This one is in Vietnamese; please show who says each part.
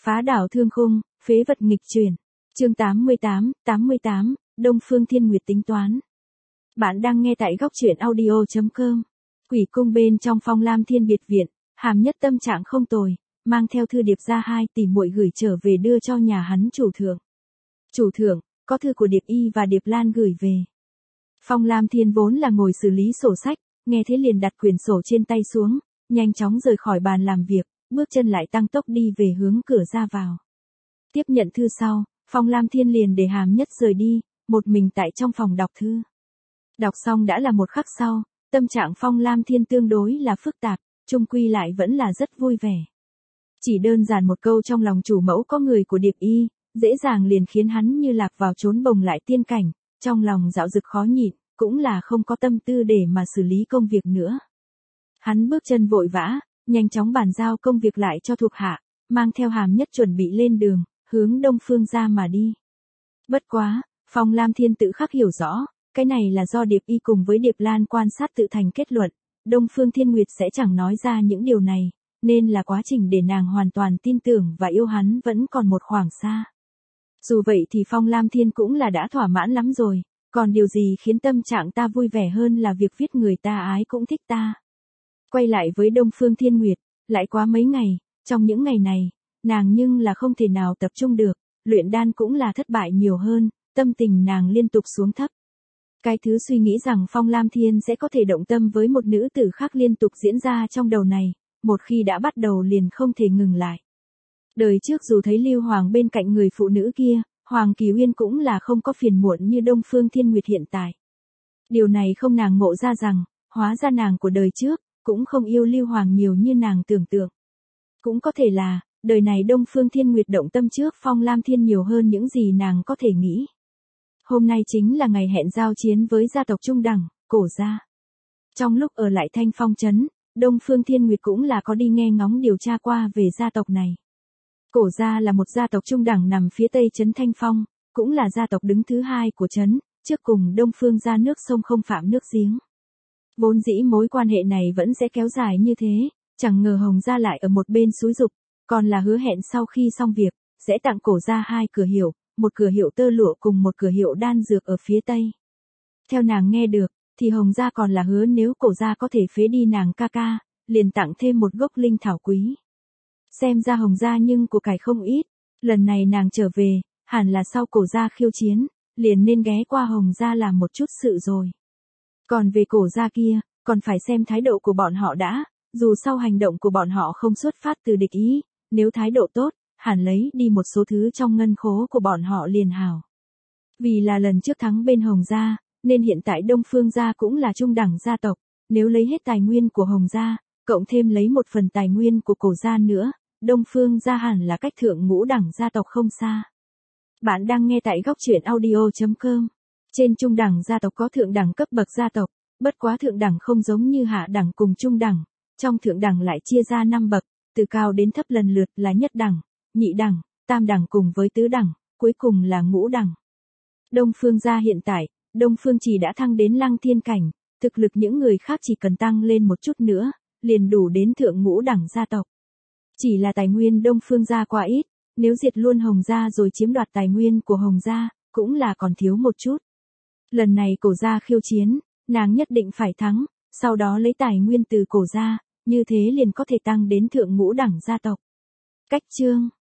Speaker 1: Phá đảo thương khung, phế vật nghịch chuyển. Chương 88, Đông Phương Thiên Nguyệt tính toán. Bạn đang nghe tại góc truyện audio.com. Quỷ cung bên trong Phong Lam Thiên biệt viện, Hàm Nhất tâm trạng không tồi, mang theo thư điệp ra 2 tỷ muội gửi trở về đưa cho nhà hắn chủ thượng. Chủ thượng, có thư của Điệp Y và Điệp Lan gửi về. Phong Lam Thiên vốn là ngồi xử lý sổ sách, nghe thế liền đặt quyển sổ trên tay xuống, nhanh chóng rời khỏi bàn làm việc, bước chân lại tăng tốc đi về hướng cửa ra vào. Tiếp nhận thư sau, Phong Lam Thiên liền để Hàm Nhất rời đi, một mình tại trong phòng đọc thư. Đọc xong đã là một khắc sau, tâm trạng Phong Lam Thiên tương đối là phức tạp, chung quy lại vẫn là rất vui vẻ. Chỉ đơn giản một câu trong lòng chủ mẫu có người của Điệp Y, dễ dàng liền khiến hắn như lạc vào chốn bồng lại tiên cảnh, trong lòng dạo dực khó nhịn, cũng là không có tâm tư để mà xử lý công việc nữa. Hắn bước chân vội vã, nhanh chóng bàn giao công việc lại cho thuộc hạ, mang theo Hàm Nhất chuẩn bị lên đường, hướng Đông Phương ra mà đi. Bất quá, Phong Lam Thiên tự khắc hiểu rõ, cái này là do Điệp Y cùng với Điệp Lan quan sát tự thành kết luận, Đông Phương Thiên Nguyệt sẽ chẳng nói ra những điều này, nên là quá trình để nàng hoàn toàn tin tưởng và yêu hắn vẫn còn một khoảng xa. Dù vậy thì Phong Lam Thiên cũng là đã thỏa mãn lắm rồi, còn điều gì khiến tâm trạng ta vui vẻ hơn là việc viết người ta ái cũng thích ta. Quay lại với Đông Phương Thiên Nguyệt, lại quá mấy ngày, trong những ngày này, nàng nhưng là không thể nào tập trung được, luyện đan cũng là thất bại nhiều hơn, tâm tình nàng liên tục xuống thấp. Cái thứ suy nghĩ rằng Phong Lam Thiên sẽ có thể động tâm với một nữ tử khác liên tục diễn ra trong đầu này, một khi đã bắt đầu liền không thể ngừng lại. Đời trước dù thấy Lưu Hoàng bên cạnh người phụ nữ kia, Hoàng Kỳ Uyên cũng là không có phiền muộn như Đông Phương Thiên Nguyệt hiện tại. Điều này không nàng ngộ ra rằng, hóa ra nàng của đời trước, cũng không yêu Lưu Hoàng nhiều như nàng tưởng tượng. Cũng có thể là, đời này Đông Phương Thiên Nguyệt động tâm trước Phong Lam Thiên nhiều hơn những gì nàng có thể nghĩ. Hôm nay chính là ngày hẹn giao chiến với gia tộc Trung Đẳng, Cổ gia. Trong lúc ở lại Thanh Phong trấn, Đông Phương Thiên Nguyệt cũng là có đi nghe ngóng điều tra qua về gia tộc này. Cổ gia là một gia tộc Trung Đẳng nằm phía tây trấn Thanh Phong, cũng là gia tộc đứng thứ 2 của trấn, trước cùng Đông Phương gia nước sông không phạm nước giếng. Vốn dĩ mối quan hệ này vẫn sẽ kéo dài như thế, chẳng ngờ Hồng gia lại ở một bên xúi giục, còn là hứa hẹn sau khi xong việc, sẽ tặng Cổ gia 2 cửa hiệu, một cửa hiệu tơ lụa cùng một cửa hiệu đan dược ở phía tây. Theo nàng nghe được, thì Hồng gia còn là hứa nếu Cổ gia có thể phế đi nàng ca ca, liền tặng thêm một gốc linh thảo quý. Xem ra Hồng gia nhưng của cải không ít, lần này nàng trở về, hẳn là sau Cổ gia khiêu chiến, liền nên ghé qua Hồng gia làm một chút sự rồi. Còn về Cổ gia kia, còn phải xem thái độ của bọn họ đã, dù sau hành động của bọn họ không xuất phát từ địch ý, nếu thái độ tốt, hẳn lấy đi một số thứ trong ngân khố của bọn họ liền hảo. Vì là lần trước thắng bên Hồng gia, nên hiện tại Đông Phương gia cũng là trung đẳng gia tộc, nếu lấy hết tài nguyên của Hồng gia, cộng thêm lấy một phần tài nguyên của Cổ gia nữa, Đông Phương gia hẳn là cách thượng ngũ đẳng gia tộc không xa. Bạn đang nghe tại góc truyện audio.com. Trên trung đẳng gia tộc có thượng đẳng cấp bậc gia tộc, bất quá thượng đẳng không giống như hạ đẳng cùng trung đẳng, trong thượng đẳng lại chia ra 5 bậc, từ cao đến thấp lần lượt là nhất đẳng, nhị đẳng, tam đẳng cùng với tứ đẳng, cuối cùng là ngũ đẳng. Đông Phương gia hiện tại, Đông Phương chỉ đã thăng đến lăng thiên cảnh, thực lực những người khác chỉ cần tăng lên một chút nữa, liền đủ đến thượng ngũ đẳng gia tộc. Chỉ là tài nguyên Đông Phương gia quá ít, nếu diệt luôn Hồng gia rồi chiếm đoạt tài nguyên của Hồng gia, cũng là còn thiếu một chút. Lần này Cổ gia khiêu chiến, nàng nhất định phải thắng, sau đó lấy tài nguyên từ Cổ gia, như thế liền có thể tăng đến thượng ngũ đẳng gia tộc. Cách chương